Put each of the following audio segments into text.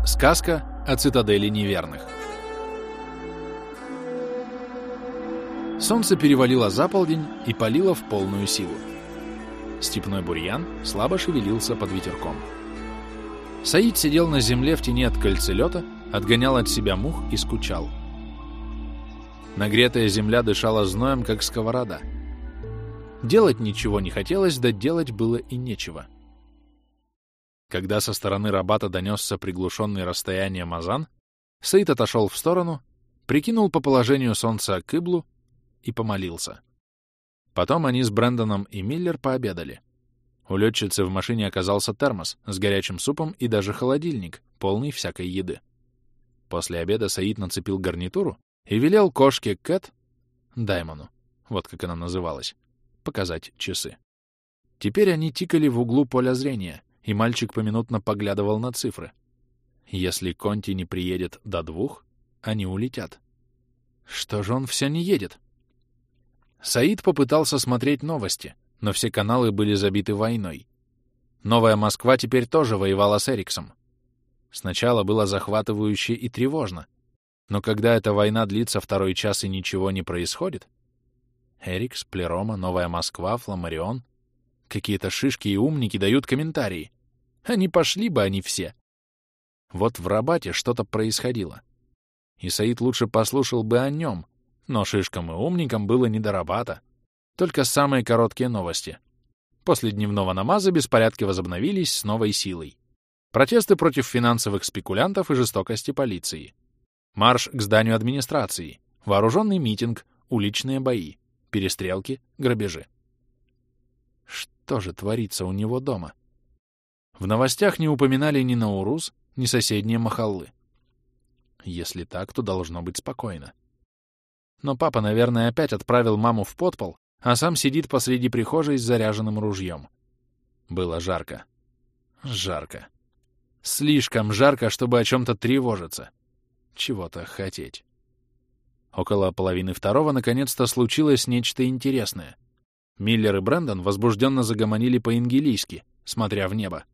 Сказка о цитадели неверных. Солнце перевалило за полдень и палило в полную силу. Степной бурьян слабо шевелился под ветерком. Саид сидел на земле в тени от кольцелета, отгонял от себя мух и скучал. Нагретая земля дышала зноем, как сковорода. Делать ничего не хотелось, да делать было и нечего. Когда со стороны Рабата донесся приглушенный расстоянием азан, Саид отошел в сторону, прикинул по положению солнца кыблу и помолился. Потом они с Брэндоном и Миллер пообедали. У летчицы в машине оказался термос с горячим супом и даже холодильник, полный всякой еды. После обеда Саид нацепил гарнитуру и велел кошке Кэт, Даймону, вот как она называлась, показать часы. Теперь они тикали в углу поля зрения, и мальчик поминутно поглядывал на цифры. Если Конти не приедет до 2, они улетят. Что же он все не едет? Саид попытался смотреть новости, но все каналы были забиты войной. Новая Москва теперь тоже воевала с Эриксом. Сначала было захватывающе и тревожно, но когда эта война длится второй час и ничего не происходит... Эрикс, Плерома, Новая Москва, Фламарион... Какие-то шишки и умники дают комментарии. А не пошли бы они все. Вот в Рабате что-то происходило. И Саид лучше послушал бы о нем, но шишкам и умникам было не до Рабата. Только самые короткие новости. После дневного намаза беспорядки возобновились с новой силой. Протесты против финансовых спекулянтов и жестокости полиции. Марш к зданию администрации. Вооруженный митинг, уличные бои, перестрелки, грабежи. Что же творится у него дома? В новостях не упоминали ни Наурус, ни соседние махаллы. Если так, то должно быть спокойно. Но папа, наверное, опять отправил маму в подпол, а сам сидит посреди прихожей с заряженным ружьем. Было жарко. Жарко. Слишком жарко, чтобы о чем-то тревожиться. Чего-то хотеть. Около половины второго наконец-то случилось нечто интересное. Миллер и Брэндон возбужденно загомонили по-ингилийски, смотря в небо.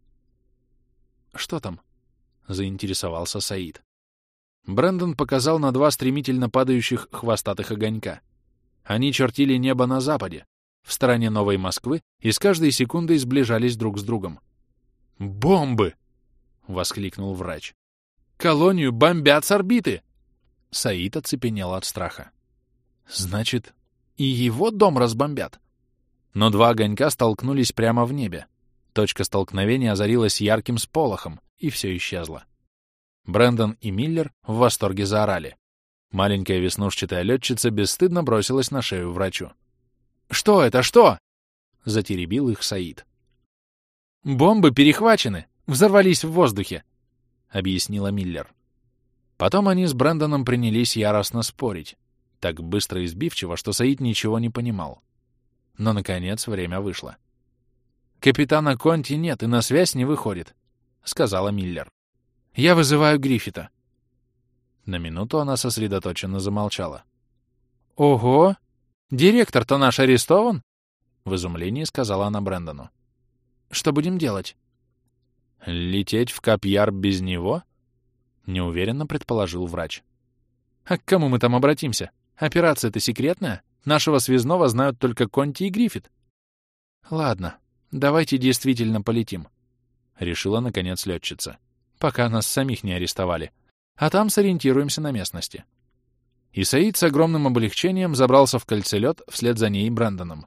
«Что там?» — заинтересовался Саид. Брэндон показал на 2 стремительно падающих хвостатых огонька. Они чертили небо на западе, в стороне Новой Москвы, и с каждой секундой сближались друг с другом. «Бомбы!» — воскликнул врач. «Колонию бомбят с орбиты!» Саид оцепенел от страха. «Значит, и его дом разбомбят?» Но 2 огонька столкнулись прямо в небе. Точка столкновения озарилась ярким сполохом, и все исчезло. Брэндон и Миллер в восторге заорали. Маленькая веснушчатая летчица бесстыдно бросилась на шею врачу. «Что это? Что?» — затеребил их Саид. «Бомбы перехвачены, взорвались в воздухе», — объяснила Миллер. Потом они с Брэндоном принялись яростно спорить, так быстро и сбивчиво, что Саид ничего не понимал. Но, наконец, время вышло. «Капитана Конти нет и на связь не выходит», — сказала Миллер. «Я вызываю Гриффита». На минуту она сосредоточенно замолчала. «Ого! Директор-то наш арестован?» — в изумлении сказала она Брэндону. «Что будем делать?» «Лететь в Капьяр без него?» — неуверенно предположил врач. «А к кому мы там обратимся? Операция-то секретная. Нашего связного знают только Конти и Гриффит». «Ладно, давайте действительно полетим», — решила, наконец, летчица, «пока нас самих не арестовали. А там сориентируемся на местности». И Саид с огромным облегчением забрался в кольцелет вслед за ней и Брэндоном.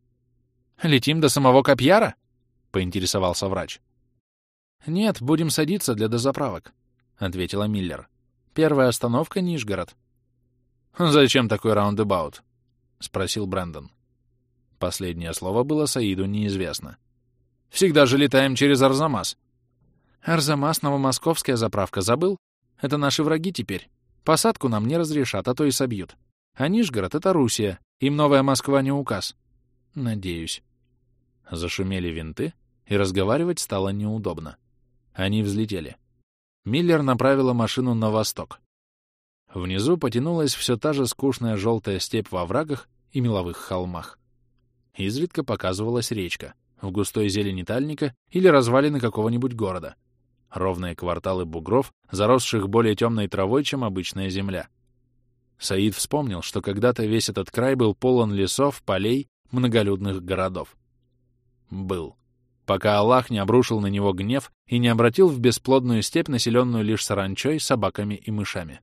«Летим до самого Капьяра?» — поинтересовался врач. «Нет, будем садиться для дозаправок», — ответила Миллер. «Первая остановка — Нижгород». «Зачем такой раундабаут?» — спросил Брэндон. Последнее слово было Саиду неизвестно. «Всегда же летаем через Арзамас». «Арзамас — новомосковская заправка, забыл? Это наши враги теперь. Посадку нам не разрешат, а то и собьют. А Нижгород — это Руссия, им Новая Москва не указ. Надеюсь». Зашумели винты, и разговаривать стало неудобно. Они взлетели. Миллер направила машину на восток. Внизу потянулась все та же скучная желтая степь во врагах и меловых холмах. Изредка показывалась речка, в густой зелени тальника или развалины какого-нибудь города. ровные кварталы бугров, заросших более темной травой, чем обычная земля. Саид вспомнил, что когда-то весь этот край был полон лесов, полей, многолюдных городов. Был. Пока Аллах не обрушил на него гнев и не обратил в бесплодную степь, населенную лишь саранчой, собаками и мышами.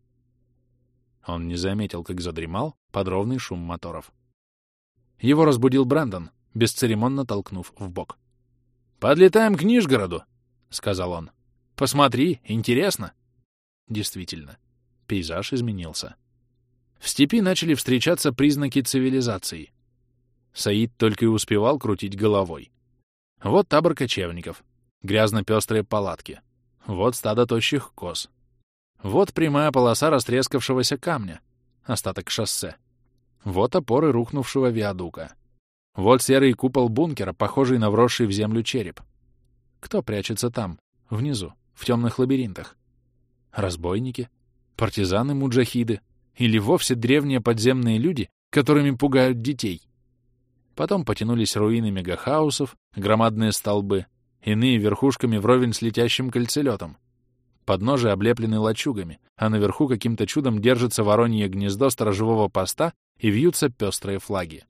Он не заметил, как задремал под ровный шум моторов. Его разбудил Брэндон, бесцеремонно толкнув в бок. «Подлетаем к Нижгороду», — сказал он. «Посмотри, интересно». Действительно, пейзаж изменился. В степи начали встречаться признаки цивилизации. Саид только и успевал крутить головой. Вот табор кочевников, грязно-пестрые палатки, вот стадо тощих коз, вот прямая полоса растрескавшегося камня, остаток шоссе, вот опоры рухнувшего виадука, вот серый купол бункера, похожий на вросший в землю череп. Кто прячется там, внизу, в темных лабиринтах? Разбойники? Партизаны-муджахиды? Или вовсе древние подземные люди, которыми пугают детей? Потом потянулись руины мегахаусов, громадные столбы, иные верхушками вровень с летящим кольцелетом. Подножия облеплены лачугами, а наверху каким-то чудом держится воронье гнездо сторожевого поста и вьются пестрые флаги.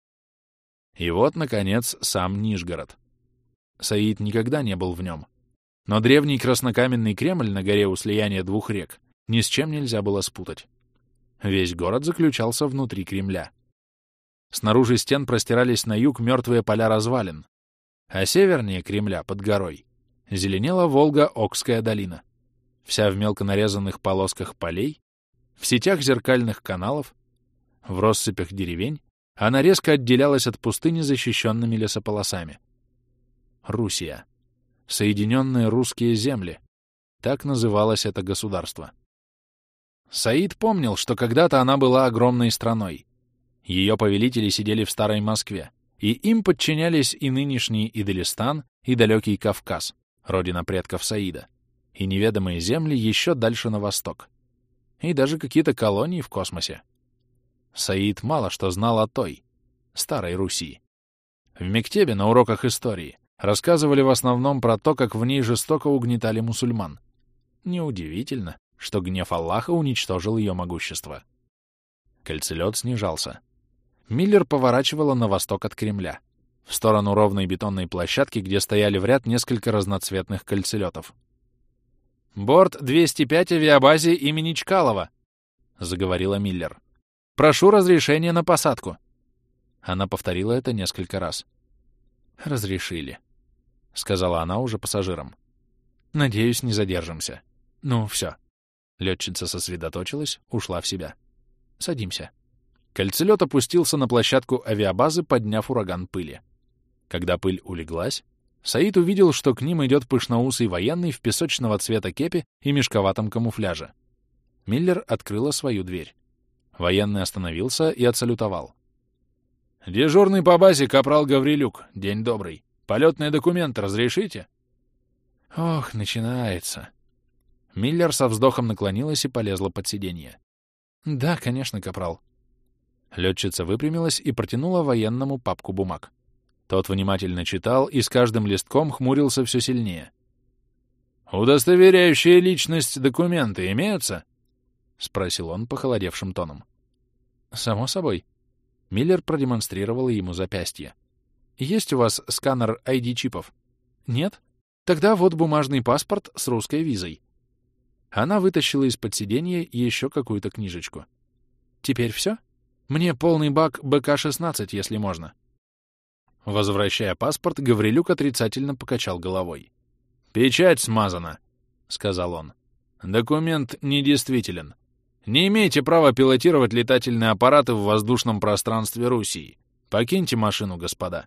И вот, наконец, сам Нижгород. Саид никогда не был в нем. Но древний краснокаменный Кремль на горе у слияния двух рек ни с чем нельзя было спутать. Весь город заключался внутри Кремля. Снаружи стен простирались на юг мертвые поля развалин, а севернее Кремля, под горой, зеленела Волга-Окская долина, вся в мелко нарезанных полосках полей, в сетях зеркальных каналов, в россыпях деревень, она резко отделялась от пустыни защищенными лесополосами. Руссия. Соединенные русские земли. Так называлось это государство. Саид помнил, что когда-то она была огромной страной. Ее повелители сидели в Старой Москве, и им подчинялись и нынешний Идлистан, и далекий Кавказ, родина предков Саида, и неведомые земли еще дальше на восток, и даже какие-то колонии в космосе. Саид мало что знал о той, Старой Руси. В мектебе на уроках истории рассказывали в основном про то, как в ней жестоко угнетали мусульман. Неудивительно, что гнев Аллаха уничтожил ее могущество. Кольцелет снижался. Миллер поворачивала на восток от Кремля, в сторону ровной бетонной площадки, где стояли в ряд несколько разноцветных кольцелетов. «Борт 205 авиабазе имени Чкалова», — заговорила Миллер. «Прошу разрешения на посадку». Она повторила это несколько раз. «Разрешили», — сказала она уже пассажирам. «Надеюсь, не задержимся. Ну, все». Летчица сосредоточилась, ушла в себя. «Садимся». Кольцелет опустился на площадку авиабазы, подняв ураган пыли. Когда пыль улеглась, Саид увидел, что к ним идет пышноусый военный в песочного цвета кепи и мешковатом камуфляже. Миллер открыла свою дверь. Военный остановился и отсалютовал. «Дежурный по базе капрал Гаврилюк. День добрый. Полетные документы разрешите?» «Ох, начинается». Миллер со вздохом наклонилась и полезла под сиденье. «Да, конечно, капрал». Летчица выпрямилась и протянула военному папку бумаг. Тот внимательно читал и с каждым листком хмурился все сильнее. «Удостоверяющие личность документы имеются?» — спросил он похолодевшим тоном. «Само собой». Миллер продемонстрировала ему запястье. «Есть у вас сканер ID-чипов?» «Нет? Тогда вот бумажный паспорт с русской визой». Она вытащила из-под сиденья еще какую-то книжечку. «Теперь все? Мне полный бак БК-16, если можно». Возвращая паспорт, Гаврилюк отрицательно покачал головой. «Печать смазана», — сказал он. «Документ недействителен. Не имеете права пилотировать летательные аппараты в воздушном пространстве Руси. Покиньте машину, господа».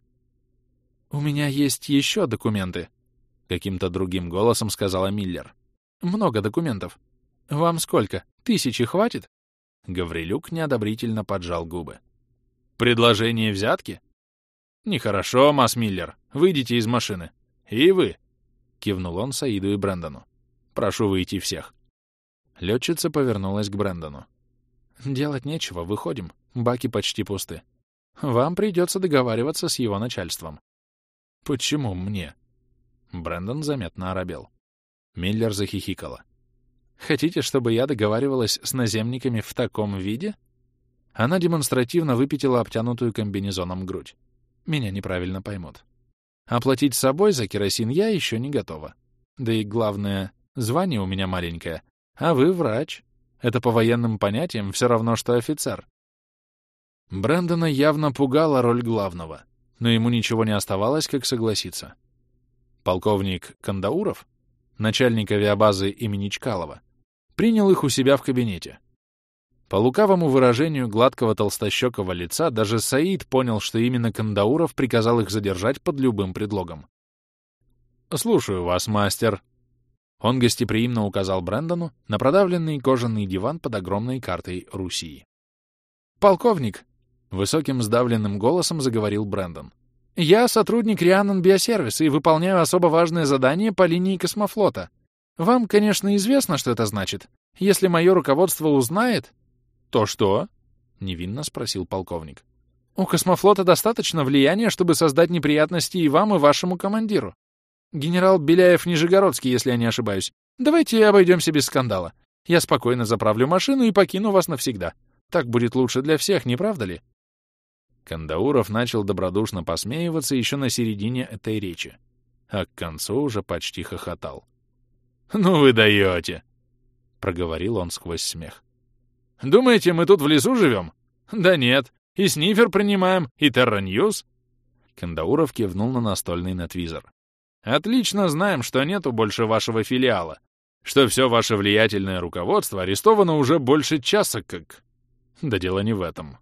«У меня есть еще документы», — каким-то другим голосом сказала Миллер. «Много документов. Вам сколько? 1000 хватит?» Гаврилюк неодобрительно поджал губы. «Предложение взятки?» «Нехорошо, масс Миллер. Выйдите из машины. И вы!» — кивнул он Саиду и Брэндону. «Прошу выйти всех». Летчица повернулась к Брэндону. «Делать нечего, выходим. Баки почти пусты. Вам придется договариваться с его начальством». «Почему мне?» Брэндон заметно оробел. Миллер захихикала. «Хотите, чтобы я договаривалась с наземниками в таком виде?» Она демонстративно выпятила обтянутую комбинезоном грудь. «Меня неправильно поймут. Оплатить собой за керосин я еще не готова. Да и главное, звание у меня маленькое, а вы врач. Это по военным понятиям все равно, что офицер». Брэндона явно пугала роль главного, но ему ничего не оставалось, как согласиться. Полковник Кандауров, начальник авиабазы имени Чкалова, принял их у себя в кабинете. По лукавому выражению гладкого толстощекого лица даже Саид понял, что именно Кандауров приказал их задержать под любым предлогом. «Слушаю вас, мастер». Он гостеприимно указал Брэндону на продавленный кожаный диван под огромной картой Руси. «Полковник», — высоким сдавленным голосом заговорил Брэндон, «я сотрудник Рианнон Биосервис и выполняю особо важное задание по линии космофлота. Вам, конечно, известно, что это значит. Если мое руководство узнает...» «То что?» — невинно спросил полковник. «У космофлота достаточно влияния, чтобы создать неприятности и вам, и вашему командиру. Генерал Беляев-Нижегородский, если я не ошибаюсь. Давайте обойдемся без скандала. Я спокойно заправлю машину и покину вас навсегда. Так будет лучше для всех, не правда ли?» Кандауров начал добродушно посмеиваться еще на середине этой речи, а к концу уже почти хохотал. «Ну вы даете!» — проговорил он сквозь смех. «Думаете, мы тут в лесу живем? Да нет, и снифер принимаем, и Терра-Ньюс». Кандауров кивнул на настольный нетвизор. «Отлично знаем, что нету больше вашего филиала, что все ваше влиятельное руководство арестовано уже больше часа как...» Да дело не в этом.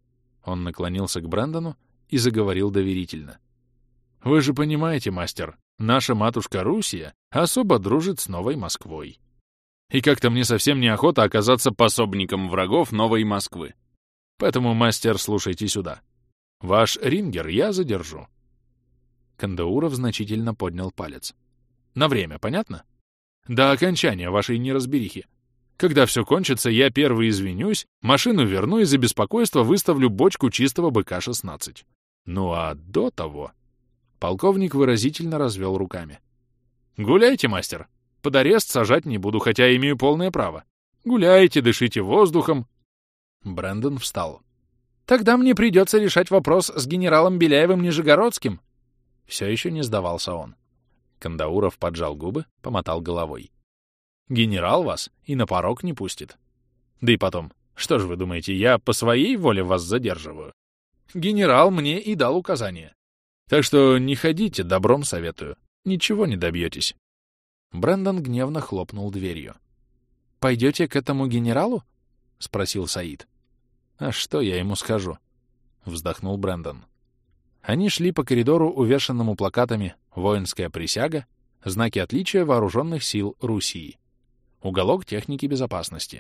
Он наклонился к Брэндону и заговорил доверительно. «Вы же понимаете, мастер, наша матушка Руссия особо дружит с Новой Москвой. И как-то мне совсем неохота оказаться пособником врагов Новой Москвы. Поэтому, мастер, слушайте сюда. Ваш рингер я задержу». Кандауров значительно поднял палец. «На время, понятно? До окончания вашей неразберихи. Когда все кончится, я первый извинюсь, машину верну и за беспокойство выставлю бочку чистого БК-16. Ну а до того...» Полковник выразительно развел руками. «Гуляйте, мастер. Под арест сажать не буду, хотя имею полное право. Гуляйте, дышите воздухом». Брэндон встал. «Тогда мне придется решать вопрос с генералом Беляевым-Нижегородским». Все еще не сдавался он. Кандауров поджал губы, помотал головой. «Генерал вас и на порог не пустит. Да и потом, что же вы думаете, я по своей воле вас задерживаю? Генерал мне и дал указание. Так что не ходите, добром советую. Ничего не добьетесь». Брэндон гневно хлопнул дверью. «Пойдете к этому генералу?» — спросил Саид. «А что я ему скажу?» — вздохнул Брэндон. Они шли по коридору, увешанному плакатами «Воинская присяга», знаки отличия вооруженных сил Руси, уголок техники безопасности.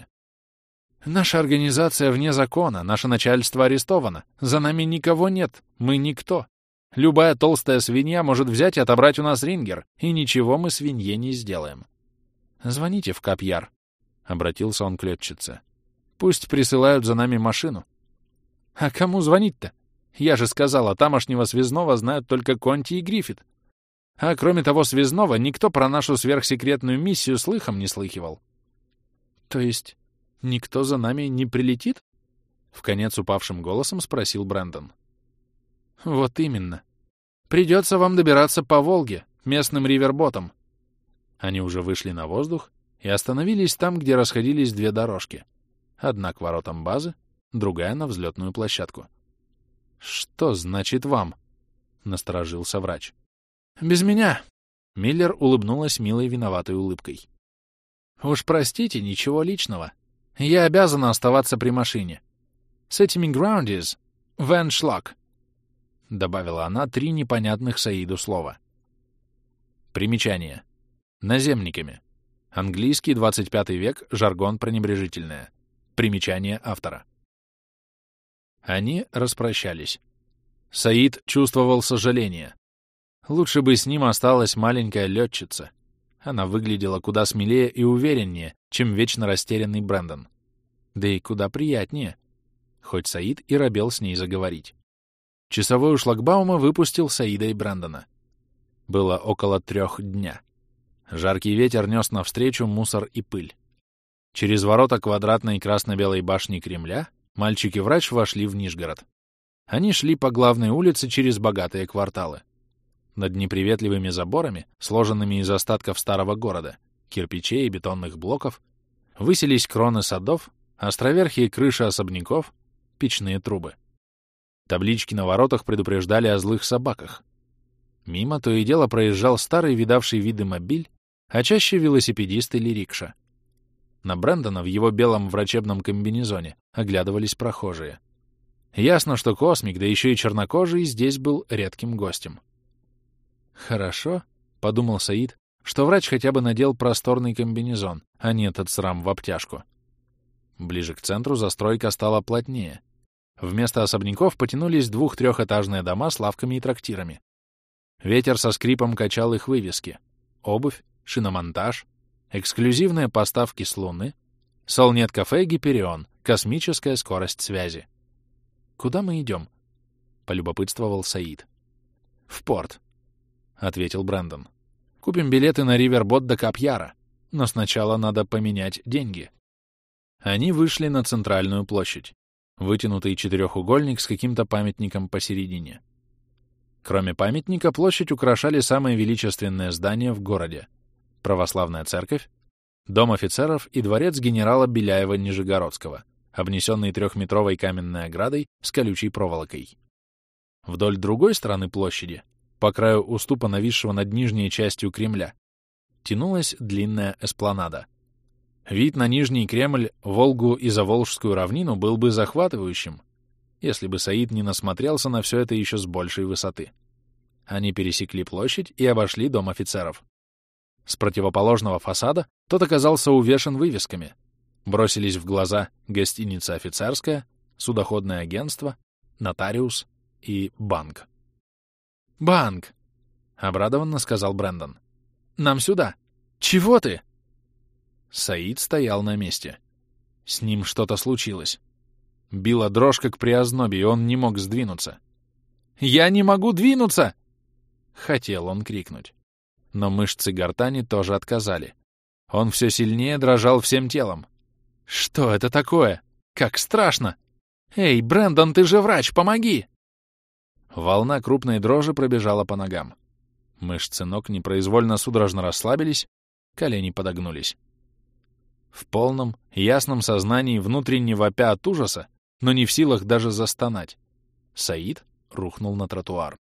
«Наша организация вне закона, наше начальство арестовано, за нами никого нет, мы никто. Любая толстая свинья может взять и отобрать у нас рингер, и ничего мы свинье не сделаем. Звоните в Капьяр», — обратился он к летчице. «Пусть присылают за нами машину». «А кому звонить-то? Я же сказала, тамошнего связного знают только Конти и Гриффит. А кроме того связного, никто про нашу сверхсекретную миссию слыхом не слыхивал». «То есть никто за нами не прилетит?» — вконец упавшим голосом спросил Брэндон. «Вот именно. Придется вам добираться по Волге, местным риверботам». Они уже вышли на воздух и остановились там, где расходились две дорожки. Одна к воротам базы, другая на взлетную площадку. «Что значит вам?» — насторожился врач. «Без меня!» — Миллер улыбнулась милой виноватой улыбкой. «Уж простите, ничего личного. Я обязана оставаться при машине. Setting ground is Van Schlag», — добавила она 3 непонятных Саиду слова. Примечание. Наземниками. Английский, 25 век, жаргон пренебрежительное. Примечание автора. Они распрощались. Саид чувствовал сожаление. Лучше бы с ним осталась маленькая летчица. Она выглядела куда смелее и увереннее, чем вечно растерянный Брэндон. Да и куда приятнее. Хоть Саид и робел с ней заговорить. Часовой у шлагбаума выпустил Саида и Брэндона. Было около 3 дня. Жаркий ветер нес навстречу мусор и пыль. Через ворота квадратной красно-белой башни Кремля мальчик и врач вошли в Нижгород. Они шли по главной улице через богатые кварталы. Над неприветливыми заборами, сложенными из остатков старого города, кирпичей и бетонных блоков, высились кроны садов, островерхие крыши особняков, печные трубы. Таблички на воротах предупреждали о злых собаках. Мимо то и дело проезжал старый видавший виды мобиль, а чаще велосипедист или рикша. На Брэндона в его белом врачебном комбинезоне оглядывались прохожие. Ясно, что космик, да еще и чернокожий, здесь был редким гостем. «Хорошо», — подумал Саид, что врач хотя бы надел просторный комбинезон, а не этот срам в обтяжку. Ближе к центру застройка стала плотнее. Вместо особняков потянулись 2-3-этажные дома с лавками и трактирами. Ветер со скрипом качал их вывески. Обувь, шиномонтаж, эксклюзивные поставки с Луны, Солнет-кафе «Гиперион», космическая скорость связи. «Куда мы идем?» — полюбопытствовал Саид. «В порт», — ответил Брэндон. «Купим билеты на ривербот до Кап-Яра, но сначала надо поменять деньги». Они вышли на центральную площадь, вытянутый четырехугольник с каким-то памятником посередине. Кроме памятника, площадь украшали самые величественные здания в городе — православная церковь, дом офицеров и дворец генерала Беляева-Нижегородского, обнесенный 3-метровой каменной оградой с колючей проволокой. Вдоль другой стороны площади, по краю уступа, нависшего над нижней частью Кремля, тянулась длинная эспланада. Вид на Нижний Кремль, Волгу и Заволжскую равнину был бы захватывающим, если бы Саид не насмотрелся на все это еще с большей высоты. Они пересекли площадь и обошли дом офицеров. С противоположного фасада тот оказался увешан вывесками. Бросились в глаза гостиница «Офицерская», судоходное агентство, нотариус и банк. «Банк!» — обрадованно сказал Брэндон. «Нам сюда! Чего ты?» Саид стоял на месте. С ним что-то случилось. Била дрожь, как при ознобе, и он не мог сдвинуться. «Я не могу двинуться!» Хотел он крикнуть. Но мышцы гортани тоже отказали. Он все сильнее дрожал всем телом. «Что это такое? Как страшно! Эй, Брэндон, ты же врач, помоги!» Волна крупной дрожи пробежала по ногам. Мышцы ног непроизвольно судорожно расслабились, колени подогнулись. В полном, ясном сознании, внутренне вопя от ужаса, но не в силах даже застонать, Саид рухнул на тротуар.